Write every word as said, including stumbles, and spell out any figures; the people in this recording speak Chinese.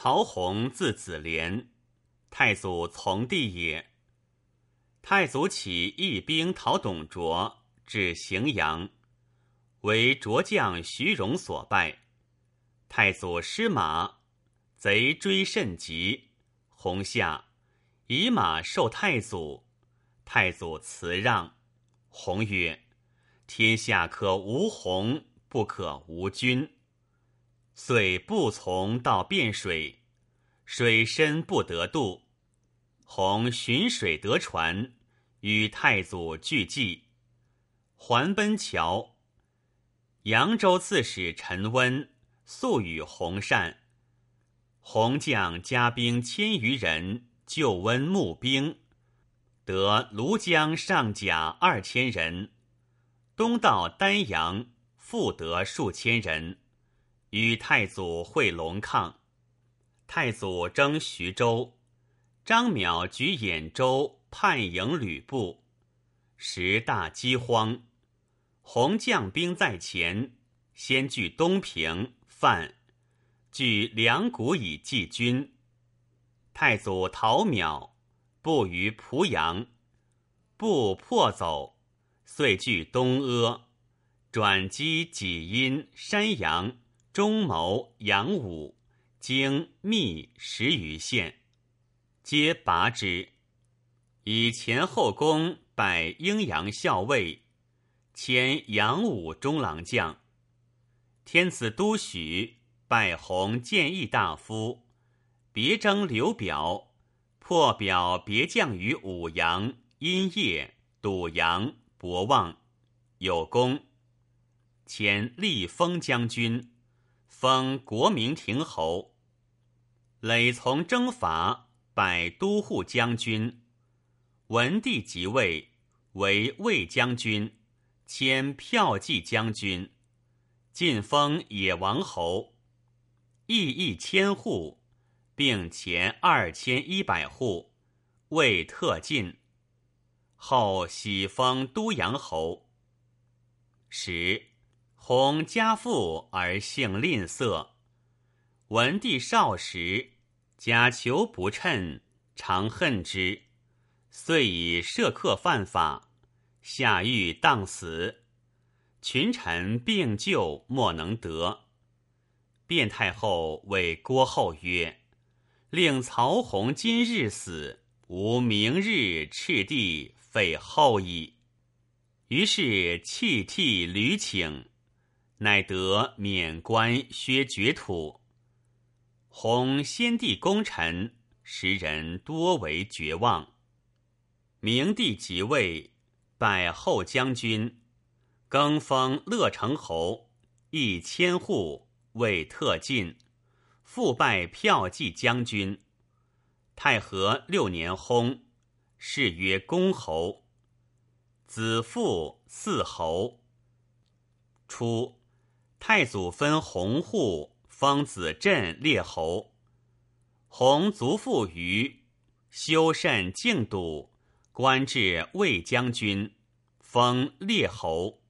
曹洪字子廉，太祖从弟也。太祖起义兵讨董卓，至荥阳，为卓将徐荣所败。太祖失马，贼追甚急，洪下，以马授太祖。太祖辞让。洪曰：天下可无洪，不可无君。遂不从到汴水，水深不得渡。洪寻水得船，与太祖俱济，还奔桥。扬州刺史陈温素与洪善，洪将加兵千余人，救温募兵，得庐江上甲二千人，东到丹阳，复得数千人，与太祖会龙亢。太祖征徐州，张邈举兖州叛迎吕布，时大饥荒。洪将兵在前，先据东平、范，据梁谷以济军。太祖讨邈，布于濮阳，布破走，遂据东阿，转击济阴、山阳、中牟、阳武、荆、密十余县，皆拔之。以前后宫拜阴阳校尉，迁阳武中郎将。天子都许拜洪谏议大夫，别征刘表，破表别将于武阳、阴邺、堵阳、博望，有功。迁历封将军，封国明亭侯。累从征伐，拜都护将军。文帝即位，为卫将军，迁骠骑将军，晋封野王侯。邑邑千户，并前二千一百户，未特进。后喜封都阳侯。时洪家富而性吝啬，文帝少时，假求不称，常恨之，遂以涉客犯法，下狱当死。群臣并救，莫能得。卞太后谓郭后曰：令曹洪今日死，吾明日赤地废后矣。于是弃替屡请，乃得免官削爵土。洪先帝功臣，时人多为绝望。明帝即位，拜后将军，更封乐成侯，邑千户，未特进，复拜骠骑将军。太和六年薨，谥曰公侯。子父嗣侯。初，太祖分洪户，封子镇列侯。洪族父于，修慎敬笃，官至卫将军，封列侯。